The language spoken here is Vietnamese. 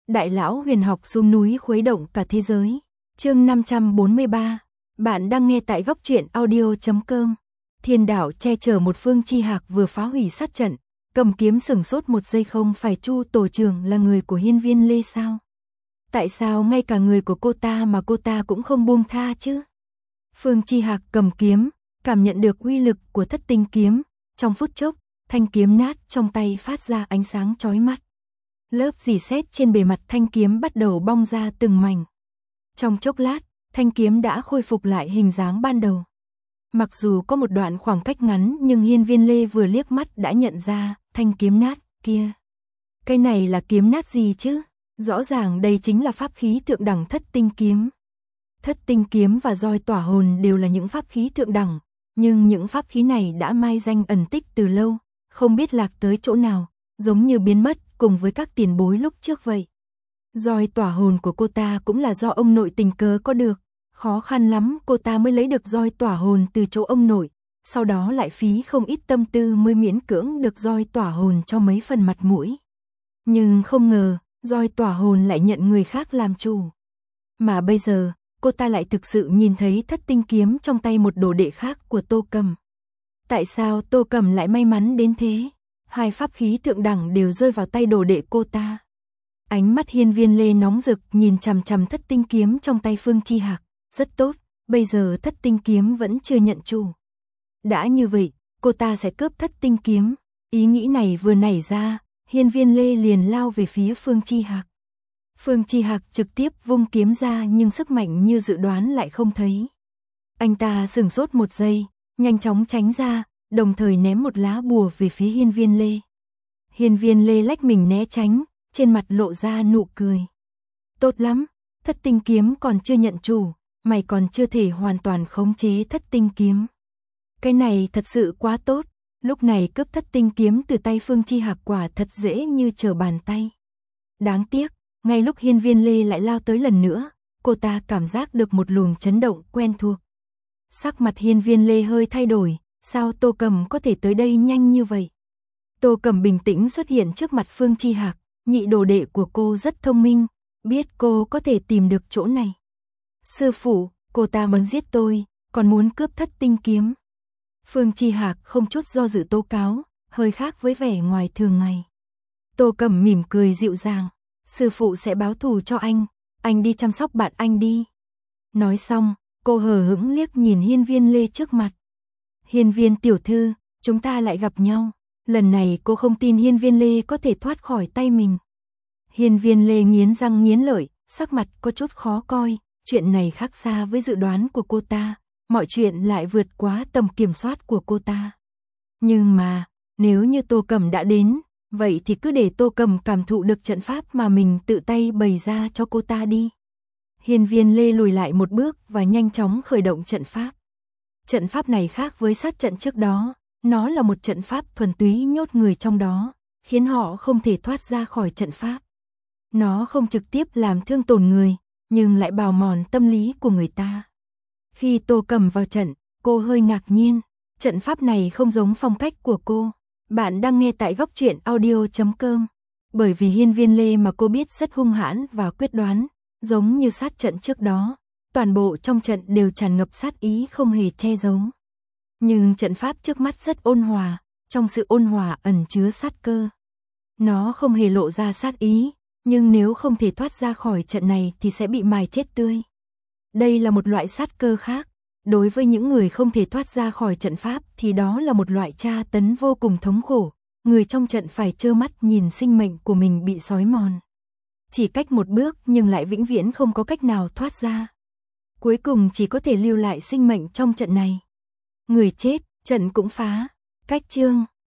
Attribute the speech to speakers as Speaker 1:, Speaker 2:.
Speaker 1: Đại lão huyền học xuống núi khuấy động cả thế giới. Chương 543. Bạn đang nghe tại góc truyện audio.com. Thiên đạo che chở một Phương Chi Hạc vừa phá hủy sát trận, cầm kiếm sửng sốt một giây, không phải Chu tổ trưởng là người của Hiên Viên Lê sao? Tại sao ngay cả người của cô ta mà cô ta cũng không buông tha chứ? Phương Chi Hạc cầm kiếm, cảm nhận được uy lực của Thất Tinh kiếm, trong phút chốc, thanh kiếm nát trong tay phát ra ánh sáng chói mắt. Lớp rỉ sét trên bề mặt thanh kiếm bắt đầu bong ra từng mảnh. Trong chốc lát, thanh kiếm đã khôi phục lại hình dáng ban đầu. Mặc dù có một đoạn khoảng cách ngắn, nhưng Hiên Viên Lê vừa liếc mắt đã nhận ra thanh kiếm nát kia. Cái này là kiếm nát gì chứ? Rõ ràng đây chính là pháp khí thượng đẳng Thất Tinh kiếm. Thất Tinh kiếm và roi tỏa hồn đều là những pháp khí thượng đẳng, nhưng những pháp khí này đã mai danh ẩn tích từ lâu, không biết lạc tới chỗ nào, giống như biến mất cùng với các tiền bối lúc trước vậy. Roi tỏa hồn của cô ta cũng là do ông nội tình cờ có được, khó khăn lắm cô ta mới lấy được roi tỏa hồn từ chỗ ông nội, sau đó lại phí không ít tâm tư mới miễn cưỡng được roi tỏa hồn cho mấy phần mặt mũi. Nhưng không ngờ, roi tỏa hồn lại nhận người khác làm chủ. Mà bây giờ, cô ta lại thực sự nhìn thấy Thất Tinh kiếm trong tay một đồ đệ khác của Tô Cầm. Tại sao Tô Cầm lại may mắn đến thế? Hai pháp khí thượng đẳng đều rơi vào tay đồ đệ cô ta. Ánh mắt Hiên Viên Lê nóng rực nhìn chằm chằm Thất Tinh kiếm trong tay Phương Chi Hạc. Rất tốt, bây giờ Thất Tinh kiếm vẫn chưa nhận chủ. Đã như vậy, cô ta sẽ cướp Thất Tinh kiếm. Ý nghĩ này vừa nảy ra, Hiên Viên Lê liền lao về phía Phương Chi Hạc. Phương Chi Hạc trực tiếp vung kiếm ra, nhưng sức mạnh như dự đoán lại không thấy. Anh ta sửng sốt một giây, nhanh chóng tránh ra, đồng thời ném một lá bùa về phía Hiên Viên Lê. Hiên Viên Lê lách mình né tránh, trên mặt lộ ra nụ cười. Tốt lắm, Thất Tinh kiếm còn chưa nhận chủ, mày còn chưa thể hoàn toàn khống chế Thất Tinh kiếm. Cái này thật sự quá tốt, lúc này cướp Thất Tinh kiếm từ tay Phương Chi Hạc quả thật dễ như trở bàn tay. Đáng tiếc, ngay lúc Hiên Viên Lê lại lao tới lần nữa, cô ta cảm giác được một luồng chấn động quen thuộc. Sắc mặt Hiên Viên Lê hơi thay đổi, sao Tô Cầm có thể tới đây nhanh như vậy? Tô Cầm bình tĩnh xuất hiện trước mặt Phương Chi Hạc, nhị đồ đệ của cô rất thông minh, biết cô có thể tìm được chỗ này. Sư phụ, cô ta muốn giết tôi, còn muốn cướp Thất Tinh kiếm. Phương Chi Hạc không chút do dự tố cáo, hơi khác với vẻ ngoài thường ngày. Tô Cầm mỉm cười dịu dàng, sư phụ sẽ báo thù cho anh đi chăm sóc bạn anh đi. Nói xong, cô hờ hững liếc nhìn Hiên Viên Lê trước mặt. Hiên Viên tiểu thư, chúng ta lại gặp nhau. Lần này cô không tin Hiên Viên Lê có thể thoát khỏi tay mình. Hiên Viên Lê nghiến răng nghiến lợi, sắc mặt có chút khó coi. Chuyện này khác xa với dự đoán của cô ta, mọi chuyện lại vượt quá tầm kiểm soát của cô ta. Nhưng mà, nếu như Tô Cầm đã đến, vậy thì cứ để Tô Cầm cảm thụ được trận pháp mà mình tự tay bày ra cho cô ta đi. Hiên Viên Lê lùi lại một bước và nhanh chóng khởi động trận pháp. Trận pháp này khác với sát trận trước đó, nó là một trận pháp thuần túy nhốt người trong đó, khiến họ không thể thoát ra khỏi trận pháp. Nó không trực tiếp làm thương tổn người, nhưng lại bào mòn tâm lý của người ta. Khi Tô Cầm vào trận, cô hơi ngạc nhiên, trận pháp này không giống phong cách của cô. Bạn đang nghe tại góc truyện audio.com. Bởi vì Hiên Viên Lê mà cô biết rất hung hãn và quyết đoán, giống như sát trận trước đó, toàn bộ trong trận đều tràn ngập sát ý không hề che giấu. Nhưng trận pháp trước mắt rất ôn hòa, trong sự ôn hòa ẩn chứa sát cơ. Nó không hề lộ ra sát ý, nhưng nếu không thể thoát ra khỏi trận này thì sẽ bị mài chết tươi. Đây là một loại sát cơ khác. Đối với những người không thể thoát ra khỏi trận pháp thì đó là một loại tra tấn vô cùng thống khổ. Người trong trận phải trơ mắt nhìn sinh mệnh của mình bị xói mòn. Chỉ cách một bước nhưng lại vĩnh viễn không có cách nào thoát ra. Cuối cùng chỉ có thể lưu lại sinh mệnh trong trận này. Người chết, trận cũng phá. Cách chương